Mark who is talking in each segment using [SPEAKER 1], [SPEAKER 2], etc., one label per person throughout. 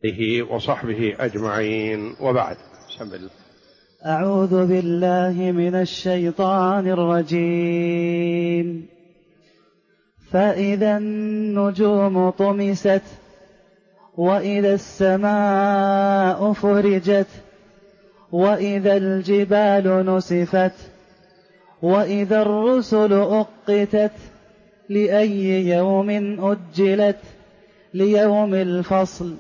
[SPEAKER 1] وصحبه أجمعين، وبعد. بسم الله.
[SPEAKER 2] أعوذ بالله من الشيطان الرجيم. فإذا النجوم طمست وإذا السماء فرجت وإذا الجبال نسفت وإذا الرسل أقتت لأي يوم أجلت ليوم الفصل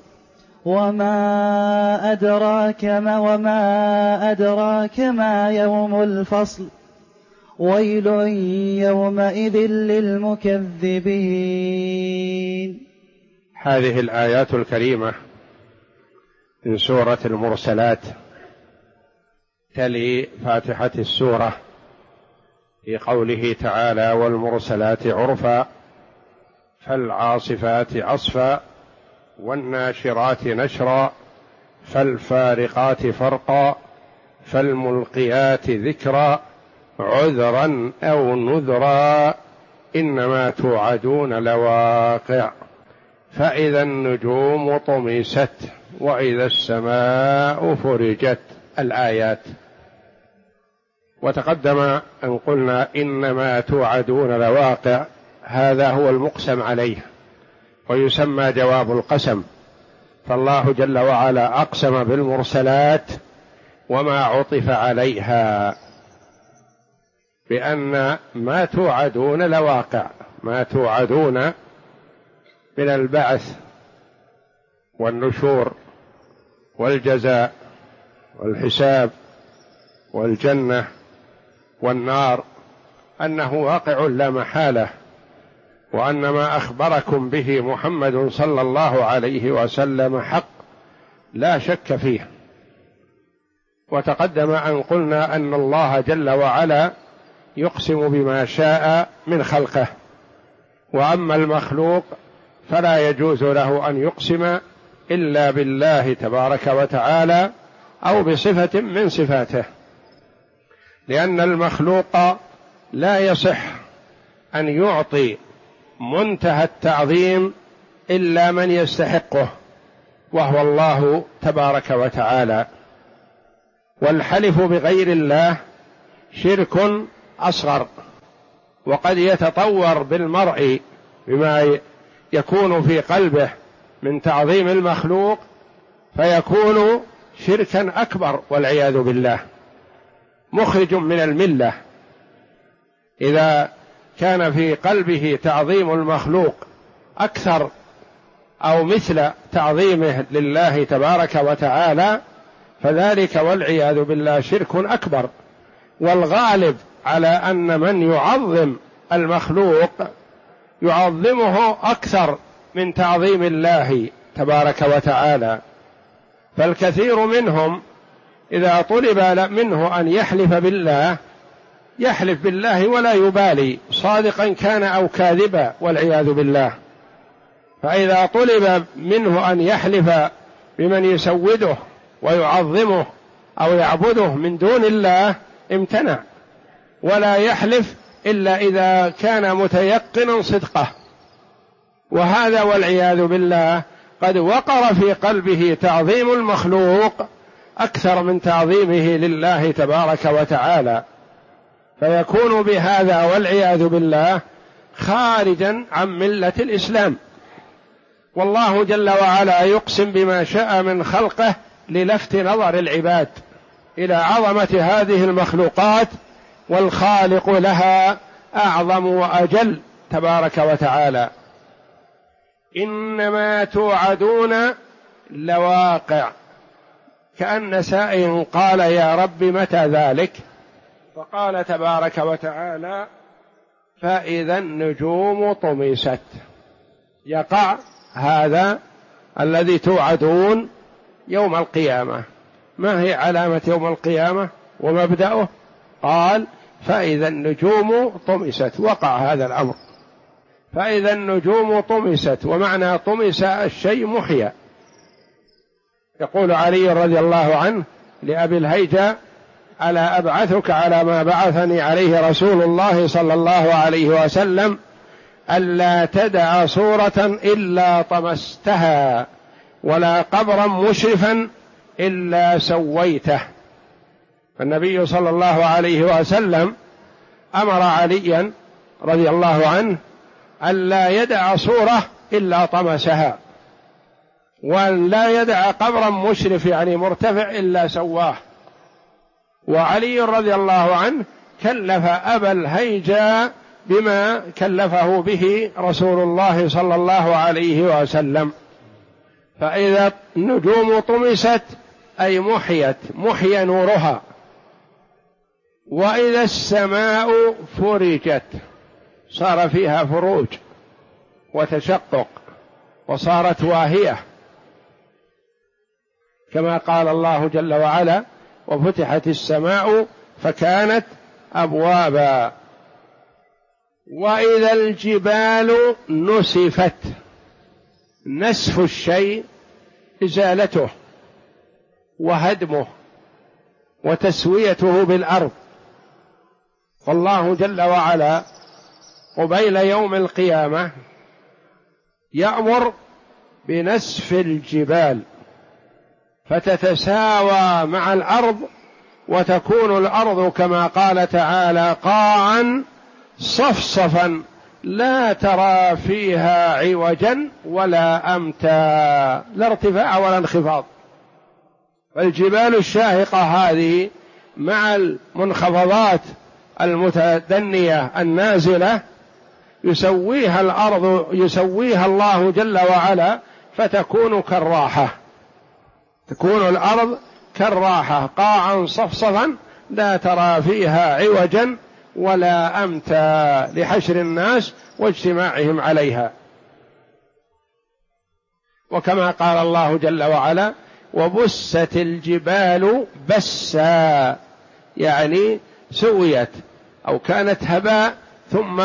[SPEAKER 2] وما أدراك ما يوم الفصل ويل يومئذ للمكذبين.
[SPEAKER 1] هذه الآيات الكريمة من سورة المرسلات تلي فاتحة السورة في قوله تعالى: والمرسلات عرفا فالعاصفات عصفا والناشرات نشرا فالفارقات فرقا فالملقيات ذكرا عذرا أو نذرا إنما توعدون لواقع فإذا النجوم طمست وإذا السماء فرجت. الآيات. وتقدم أن قلنا إنما توعدون لواقع، هذا هو المقسم عليه ويسمى جواب القسم، فالله جل وعلا أقسم بالمرسلات وما عطف عليها بأن ما توعدون لواقع، ما توعدون من البعث والنشور والجزاء والحساب والجنة والنار أنه واقع لا محالة، وأن ما أخبركم به محمد صلى الله عليه وسلم حق لا شك فيه. وتقدم أن قلنا أن الله جل وعلا يقسم بما شاء من خلقه، وأما المخلوق فلا يجوز له أن يقسم إلا بالله تبارك وتعالى أو بصفة من صفاته، لأن المخلوق لا يصح أن يعطي منتهى التعظيم إلا من يستحقه وهو الله تبارك وتعالى. والحلف بغير الله شرك أصغر، وقد يتطور بالمرء بما يكون في قلبه من تعظيم المخلوق فيكون شركا أكبر والعياذ بالله، مخرج من الملة. إذا كان في قلبه تعظيم المخلوق أكثر أو مثل تعظيمه لله تبارك وتعالى فذلك والعياذ بالله شرك أكبر. والغالب على أن من يعظم المخلوق يعظمه أكثر من تعظيم الله تبارك وتعالى، فالكثير منهم إذا طلب منه أن يحلف بالله يحلف بالله ولا يبالي صادقا كان أو كاذبا والعياذ بالله. فإذا طلب منه أن يحلف بمن يسوده ويعظمه أو يعبده من دون الله امتنع، ولا يحلف إلا إذا كان متيقنا صدقه، وهذا والعياذ بالله قد وقر في قلبه تعظيم المخلوق أكثر من تعظيمه لله تبارك وتعالى، فيكون بهذا والعياذ بالله خارجا عن ملة الإسلام. والله جل وعلا يقسم بما شاء من خلقه للفت نظر العباد إلى عظمة هذه المخلوقات، والخالق لها أعظم وأجل تبارك وتعالى. إنما توعدون لواقع، كأن سائل قال يا رب متى ذلك؟ فقال تبارك وتعالى فإذا النجوم طمست، يقع هذا الذي توعدون يوم القيامة. ما هي علامة يوم القيامة ومبدأه؟ قال فإذا النجوم طمست، وقع هذا الأمر. فإذا النجوم طمست، ومعنى طمس الشيء محيا. يقول علي رضي الله عنه لأبي الهيجاء ألا أبعثك على ما بعثني عليه رسول الله صلى الله عليه وسلم ألا تدع صورة إلا طمستها ولا قبرا مشرفا إلا سويته. النبي صلى الله عليه وسلم أمر عليا رضي الله عنه ألا يدع صورة إلا طمسها، ولا يدع قبرا مشرف يعني مرتفع إلا سواه. وعلي رضي الله عنه كلف أبا الهيجاء بما كلفه به رسول الله صلى الله عليه وسلم. فإذا النجوم طمست أي محيت، محي نورها. وإذا السماء فرجت صار فيها فروج وتشقق وصارت واهية، كما قال الله جل وعلا: وفتحت السماء فكانت أبوابا. وإذا الجبال نسفت، نسف الشيء إزالته وهدمه وتسويته بالأرض. فالله جل وعلا قبيل يوم القيامة يأمر بنسف الجبال فتتساوى مع الأرض، وتكون الأرض كما قال تعالى: قاعا صفصفا لا ترى فيها عوجا ولا أمتا، لا ارتفاع ولا انخفاض. فالجبال الشاهقة هذه مع المنخفضات المتدنية النازلة يسويها الأرض، يسويها الله جل وعلا، فتكون كالراحة، تكون الأرض كالراحة قاعا صفصفا لا ترى فيها عوجا ولا أمتا، لحشر الناس واجتماعهم عليها. وكما قال الله جل وعلا: وبست الجبال بسا، يعني سويت أو كانت هباء ثم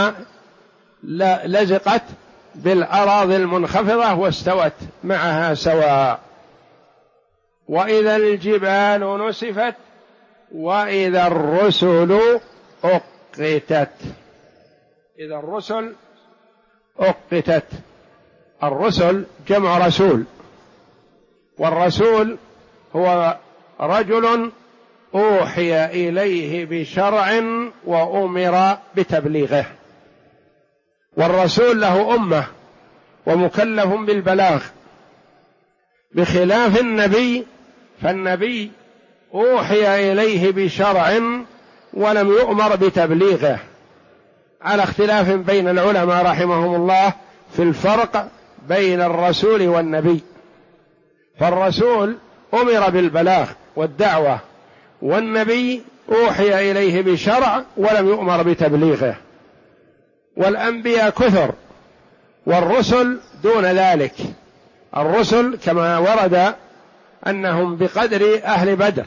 [SPEAKER 1] لزقت بالأراضي المنخفضة واستوت معها سواء. وإذا الجبال نسفت وإذا الرسل أقتت. إذا الرسل أقتت، الرسل جمع رسول، والرسول هو رجل أوحي إليه بشرع وأمر بتبليغه. والرسول له أمة ومكلف بالبلاغ، بخلاف النبي، فالنبي أوحي إليه بشرع ولم يؤمر بتبليغه، على اختلاف بين العلماء رحمهم الله في الفرق بين الرسول والنبي. فالرسول أمر بالبلاغ والدعوة، والنبي أوحي إليه بشرع ولم يؤمر بتبليغه. والأنبياء كثر والرسل دون ذلك. الرسل كما ورد أنهم بقدر أهل بدر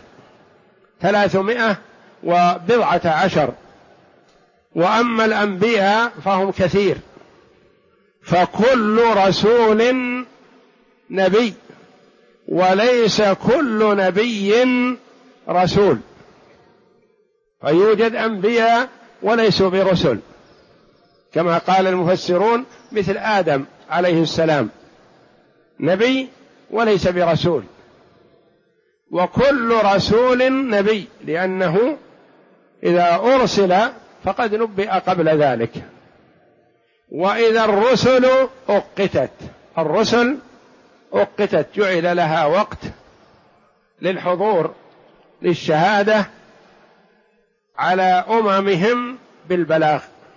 [SPEAKER 1] 310، وأما الأنبياء فهم كثير. فكل رسول نبي، وليس كل نبي رسول، فيوجد أنبياء وليسوا برسل، كما قال المفسرون: مثل آدم عليه السلام نبي وليس برسول. وكل رسول نبي، لأنه إذا أرسل فقد نبئ قبل ذلك. وإذا الرسل أقتت، الرسل أقتت، جعل لها وقت للحضور للشهادة على أممهم بالبلاغ.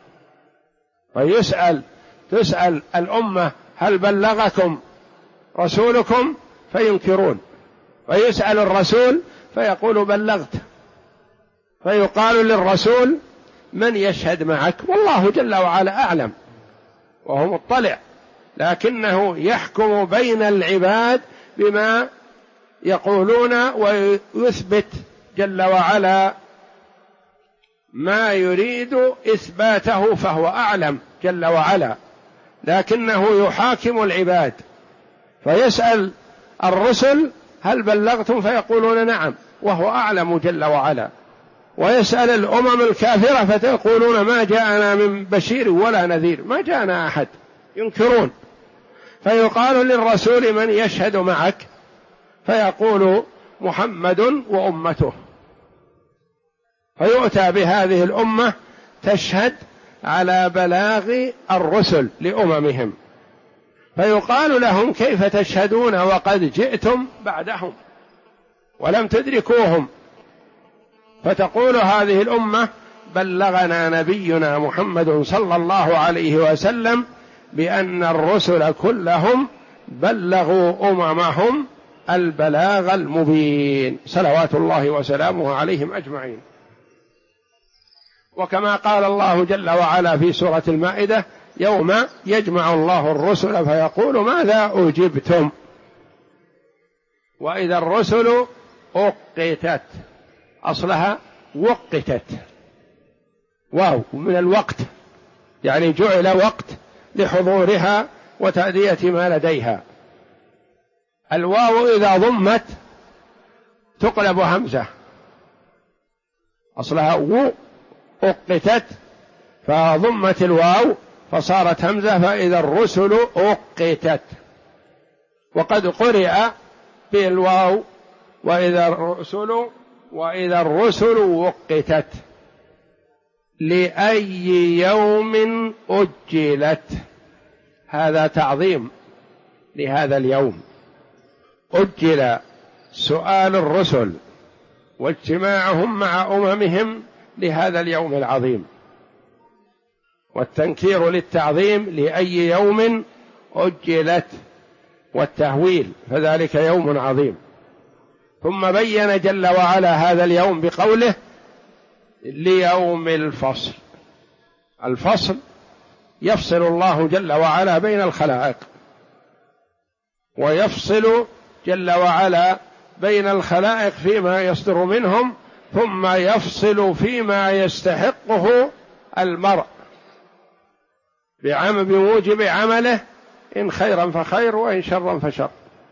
[SPEAKER 1] تسأل الأمة: هل بلغكم رسولكم؟ فينكرون. ويسأل الرسول فيقول: بلغت. فيقال للرسول: من يشهد معك؟ والله جل وعلا أعلم وهو مطلع، لكنه يحكم بين العباد بما يقولون، ويثبت جل وعلا ما يريد إثباته، فهو أعلم جل وعلا، لكنه يحاكم العباد. فيسأل الرسل: هل بلغتم؟ فيقولون: نعم، وهو أعلم جل وعلا. ويسأل الأمم الكافرة فتقولون: ما جاءنا من بشير ولا نذير، ما جاءنا أحد، ينكرون. فيقال للرسول من يشهد معك؟ فيقول محمد وأمته، فيؤتى بهذه الأمة تشهد على بلاغ الرسل لأممهم، فيقال لهم كيف تشهدون وقد جئتم بعدهم ولم تدركوهم؟ فتقول هذه الأمة بلغنا نبينا محمد صلى الله عليه وسلم بأن الرسل كلهم بلغوا أممهم البلاغ المبين صلوات الله وسلامه عليهم أجمعين. وكما قال الله جل وعلا في سورة المائدة: يوم يجمع الله الرسل فيقول ماذا أجبتم، وإذا الرسل أقتت، أصلها وقتت، واو من الوقت، يعني جعل وقت لحضورها وتأدية ما لديها. الواو إذا ضمت تقلب همزة، أصلها أقتت فضمت الواو فصارت همزة، فإذا الرسل أقتت. وقد قرئ بالواو وإذا الرسل وقتت. لأي يوم أجلت، هذا تعظيم لهذا اليوم. أجل سؤال الرسل واجتماعهم مع أممهم لهذا اليوم العظيم، والتنكير للتعظيم لأي يوم أجلت، والتهويل فذلك يوم عظيم. ثم بين جل وعلا هذا اليوم بقوله: ليوم الفصل. الفصل يفصل الله جل وعلا بين الخلائق، ويفصل جل وعلا بين الخلائق فيما يصدر منهم، ثم يفصل فيما يستحقه المرء بموجب عمله، إن خيرا فخير وإن شرا فشر.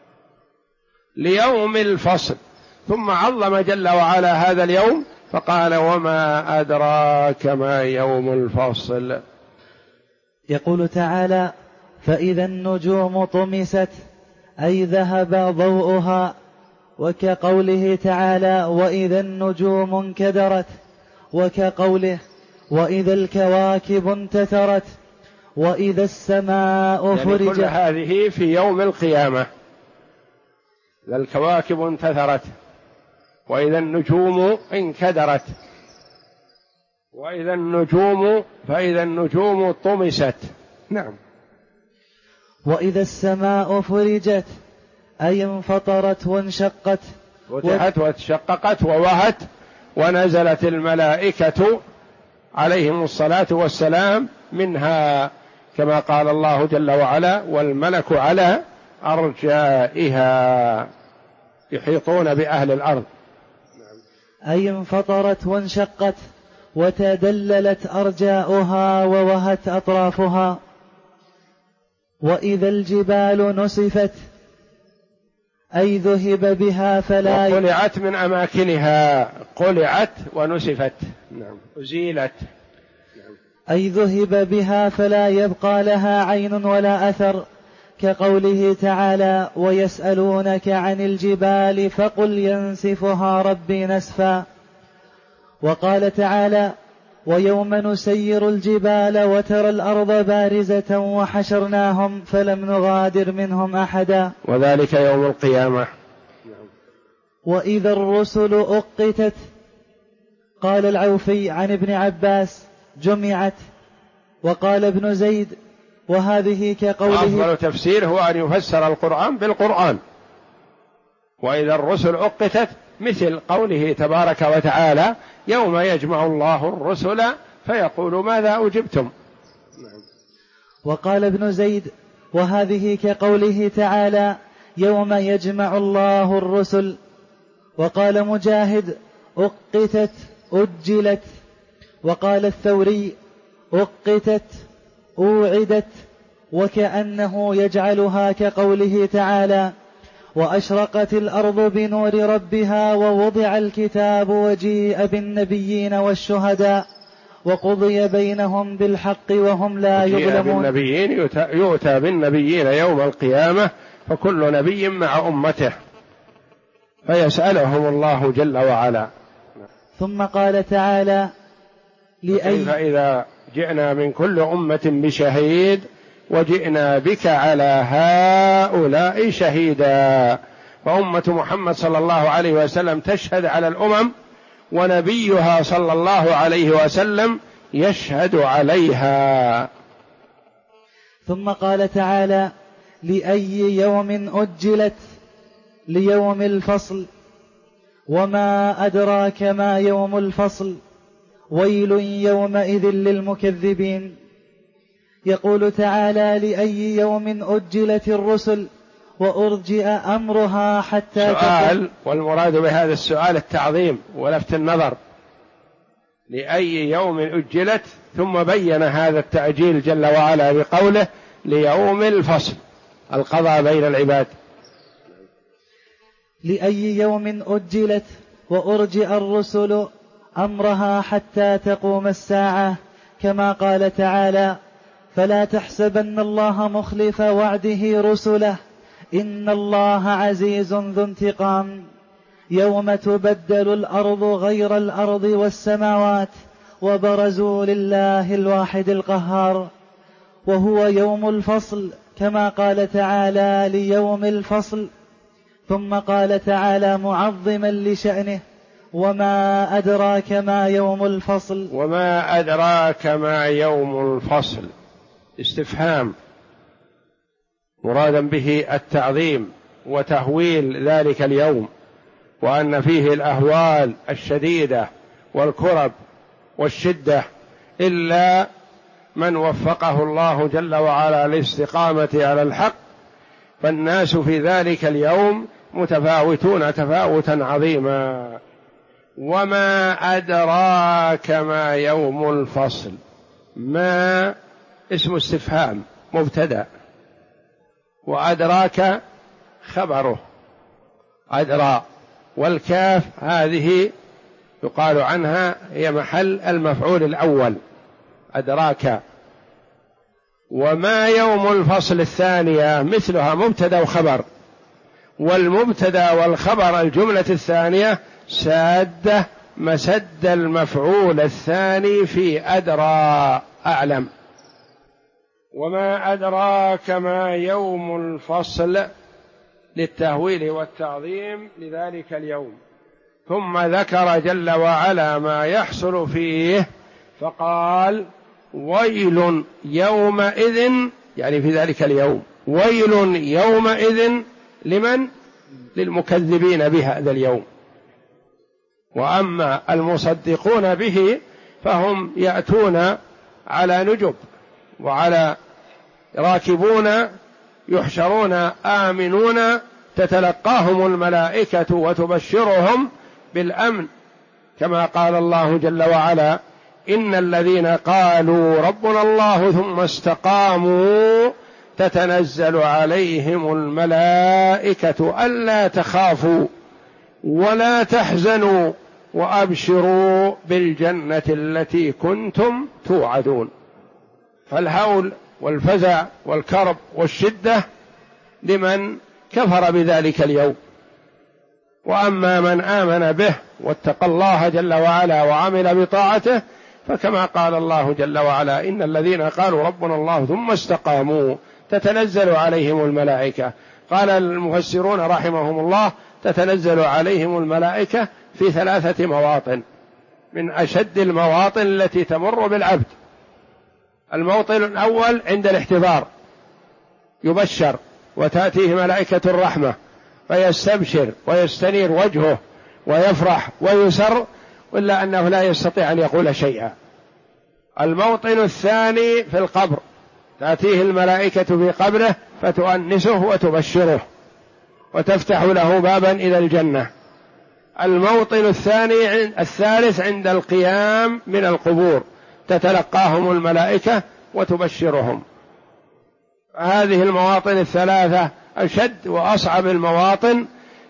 [SPEAKER 1] ليوم الفصل. ثم عظم جل وعلا هذا اليوم فقال: وما أدراك ما يوم الفصل.
[SPEAKER 2] يقول تعالى: فإذا النجوم طمست، أي ذهب ضوءها. وكقوله تعالى: وإذا النجوم انكدرت. وكقوله: وإذا الكواكب انتثرت. وإذا السماء فرجت.
[SPEAKER 1] يعني كل هذه في يوم القيامة. إذا الكواكب انتثرت، وإذا النجوم انكدرت، فإذا النجوم طمست. نعم.
[SPEAKER 2] وإذا السماء فرجت، أي انفطرت وانشقت،
[SPEAKER 1] فتحت واتشققت ووهت، ونزلت الملائكة عليهم الصلاة والسلام منها، كما قال الله جل وعلا: والملك على أرجائها، يحيطون بأهل الأرض.
[SPEAKER 2] أي انفطرت وانشقت، وتدللت أرجاؤها ووهت أطرافها. وإذا الجبال نسفت، أي ذهب بها فلا
[SPEAKER 1] قلعت من أماكنها، قلعت ونسفت. نعم. أزيلت.
[SPEAKER 2] نعم. أي ذهب بها فلا يبقى لها عين ولا أثر، كقوله تعالى: ويسألونك عن الجبال فقل ينسفها ربي نسفا. وقال تعالى: ويوم نسير الجبال وترى الأرض بارزة وحشرناهم فلم نغادر منهم أحدا،
[SPEAKER 1] وذلك يوم القيامة.
[SPEAKER 2] وإذا الرسل أقتت. قال العوفي عن ابن عباس: جمعت. وقال ابن زيد: وهذه كقوله.
[SPEAKER 1] أفضل تفسير هو أن يفسر القرآن بالقرآن. وإذا الرسل أقتت، مثل قوله تبارك وتعالى: يوم يجمع الله الرسل فيقول ماذا أجبتم.
[SPEAKER 2] وقال ابن زيد: وهذه كقوله تعالى: يوم يجمع الله الرسل. وقال مجاهد: أقتت أجلت. وقال الثوري: أقتت أوعدت. وكأنه يجعلها كقوله تعالى: وأشرقت الأرض بنور ربها ووضع الكتاب وجيء بالنبيين والشهداء وقضي بينهم بالحق وهم لا يظلمون.
[SPEAKER 1] يؤتى بالنبيين يوم القيامة فكل نبي مع أمته فيسألهم الله جل وعلا.
[SPEAKER 2] ثم قال تعالى
[SPEAKER 1] كيف إذا جئنا من كل أمة بشهيد وجئنا بك على هؤلاء شهيدا. فأمة محمد صلى الله عليه وسلم تشهد على الأمم ونبيها صلى الله عليه وسلم يشهد عليها.
[SPEAKER 2] ثم قال تعالى لأي يوم أجلت ليوم الفصل وما أدراك ما يوم الفصل ويل يومئذ للمكذبين. يقول تعالى لأي يوم أجلت الرسل وأرجئ أمرها حتى
[SPEAKER 1] سؤال، والمراد بهذا السؤال التعظيم ولفت النظر. لأي يوم أجلت، ثم بين هذا التأجيل جل وعلا بقوله ليوم الفصل، القضاء بين العباد.
[SPEAKER 2] لأي يوم أجلت وأرجئ الرسل أمرها حتى تقوم الساعة، كما قال تعالى فلا تحسبن الله مخلف وعده رسله إن الله عزيز ذو انتقام. يوم تبدل الأرض غير الأرض والسماوات وبرزوا لله الواحد القهار، وهو يوم الفصل كما قال تعالى ليوم الفصل. ثم قال تعالى معظما لشأنه وما أدراك ما يوم الفصل.
[SPEAKER 1] وما أدراك ما يوم الفصل استفهام مرادا به التعظيم وتهويل ذلك اليوم، وأن فيه الأهوال الشديدة والكرب والشدة، إلا من وفقه الله جل وعلا للاستقامة على الحق، فالناس في ذلك اليوم متفاوتون تفاوتا عظيما. وما أدراك ما يوم الفصل، ما اسم استفهام مبتدأ، وأدراك خبره أدرى، والكاف هذه يقال عنها هي محل المفعول الأول أدراك. وما يوم الفصل الثانية مثلها مبتدأ وخبر، والمبتدأ والخبر الجملة الثانية سادة مسد المفعول الثاني في أدرى أعلم. وما أدراك ما يوم الفصل للتهويل والتعظيم لذلك اليوم. ثم ذكر جل وعلا ما يحصل فيه فقال ويل يومئذ، يعني في ذلك اليوم ويل يومئذ لمن؟ للمكذبين بهذا اليوم. وأما المصدقون به فهم يأتون على نجب وعلى راكبون يحشرون آمنون تتلقاهم الملائكة وتبشرهم بالأمن، كما قال الله جل وعلا إن الذين قالوا ربنا الله ثم استقاموا تتنزل عليهم الملائكة ألا تخافوا ولا تحزنوا وأبشروا بالجنة التي كنتم توعدون. فالهول والفزع والكرب والشدة لمن كفر بذلك اليوم، وأما من آمن به واتقى الله جل وعلا وعمل بطاعته فكما قال الله جل وعلا إن الذين قالوا ربنا الله ثم استقاموا تتنزل عليهم الملائكة. قال المفسرون رحمهم الله تتنزل عليهم الملائكة في 3 مواطن من أشد المواطن التي تمر بالعبد. الموطن الأول عند الاحتضار يبشر وتأتيه ملائكة الرحمة فيستبشر ويستنير وجهه ويفرح ويسر، إلا أنه لا يستطيع أن يقول شيئا. الموطن الثاني في القبر تأتيه الملائكة في قبره فتؤنسه وتبشره وتفتح له بابا إلى الجنة. الموطن الثالث عند القيام من القبور تتلقاهم الملائكة وتبشرهم. هذه المواطن 3 أشد وأصعب المواطن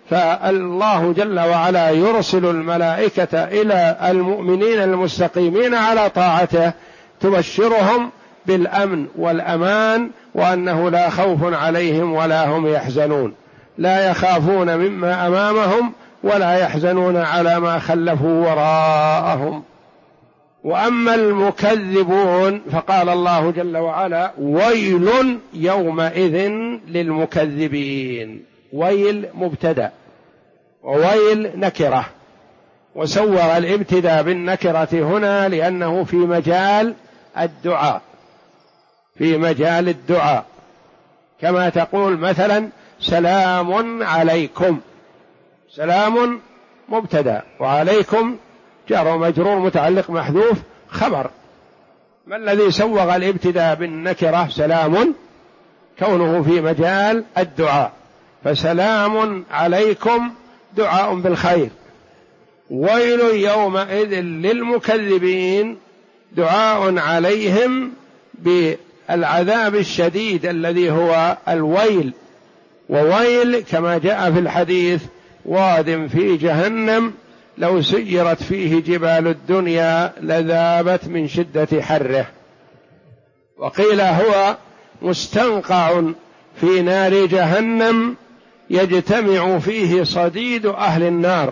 [SPEAKER 1] فالله جل وعلا يرسل الملائكة إلى المؤمنين المستقيمين على طاعته تبشرهم بالأمن والأمان، وأنه لا خوف عليهم ولا هم يحزنون، لا يخافون مما أمامهم ولا يحزنون على ما خلفوا وراءهم. وأما المكذبون فقال الله جل وعلا: ويل يومئذ للمكذبين. ويل مبتدأ وويل نكرة، وسوغ الابتداء بالنكرة هنا لأنه في مجال الدعاء، في مجال الدعاء، كما تقول مثلا: سلام عليكم. سلام مبتدأ وعليكم جار ومجرور متعلق محذوف خبر. ما الذي سوغ الابتداء بالنكرة؟ سلام، كونه في مجال الدعاء، فسلام عليكم دعاء بالخير. ويل يومئذ للمكذبين دعاء عليهم بالعذاب الشديد الذي هو الويل. وويل كما جاء في الحديث: واد في جهنم لو سيرت فيه جبال الدنيا لذابت من شدة حره. وقيل هو مستنقع في نار جهنم يجتمع فيه صديد أهل النار،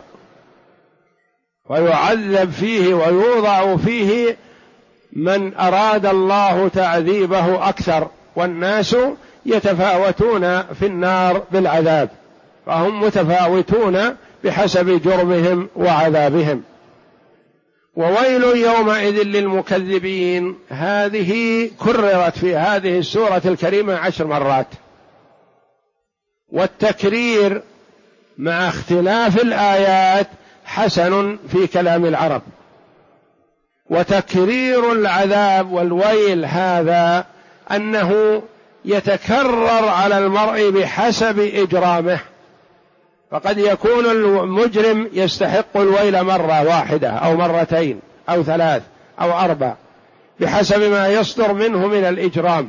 [SPEAKER 1] ويعذب فيه ويوضع فيه من أراد الله تعذيبه أكثر، والناس يتفاوتون في النار بالعذاب، فهم متفاوتون بحسب جرمهم وعذابهم. وويل يومئذ للمكذبين هذه كررت في هذه السورة الكريمة 10 مرات، والتكرير مع اختلاف الآيات حسن في كلام العرب. وتكرير العذاب والويل هذا أنه يتكرر على المرء بحسب إجرامه، فقد يكون المجرم يستحق الويل مرة واحدة أو مرتين أو 3 أو 4 بحسب ما يصدر منه من الإجرام،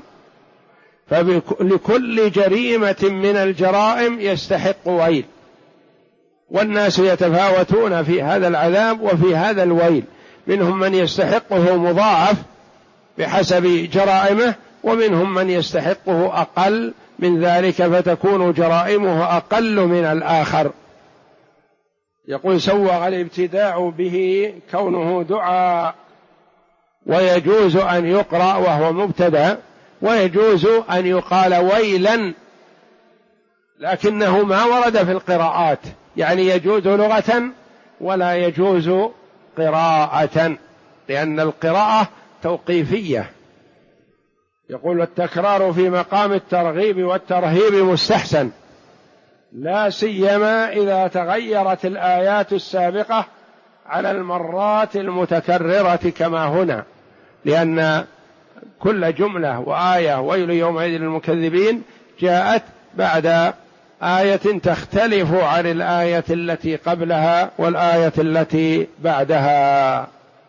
[SPEAKER 1] فلكل جريمة من الجرائم يستحق ويل، والناس يتفاوتون في هذا العذاب وفي هذا الويل، منهم من يستحقه مضاعف بحسب جرائمه، ومنهم من يستحقه أقل من ذلك فتكون جرائمه أقل من الآخر. يقول: سوغ الابتداء به كونه دعاء، ويجوز أن يقرأ وهو مبتدأ، ويجوز أن يقال ويلا، لكنه ما ورد في القراءات، يعني يجوز لغة ولا يجوز قراءة، لأن القراءة توقيفية. يقول: التكرار في مقام الترغيب والترهيب مستحسن، لا سيما إذا تغيرت الآيات السابقة على المرات المتكررة كما هنا، لأن كل جملة وآية ويل يومئذ للمكذبين جاءت بعد آية تختلف عن الآية التي قبلها والآية التي بعدها.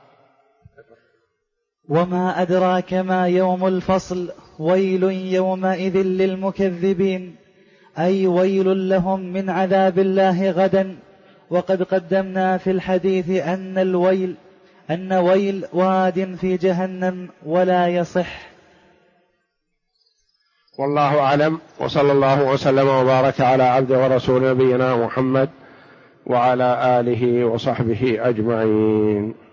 [SPEAKER 2] وما أدراك ما يوم الفصل ويل يومئذ للمكذبين، أي ويل لهم من عذاب الله غدا. وقد قدمنا في الحديث أن ويل واد في جهنم ولا يصح.
[SPEAKER 1] والله أعلم، وصلى الله وسلم وبارك على عبده ورسول نبينا محمد وعلى آله وصحبه أجمعين.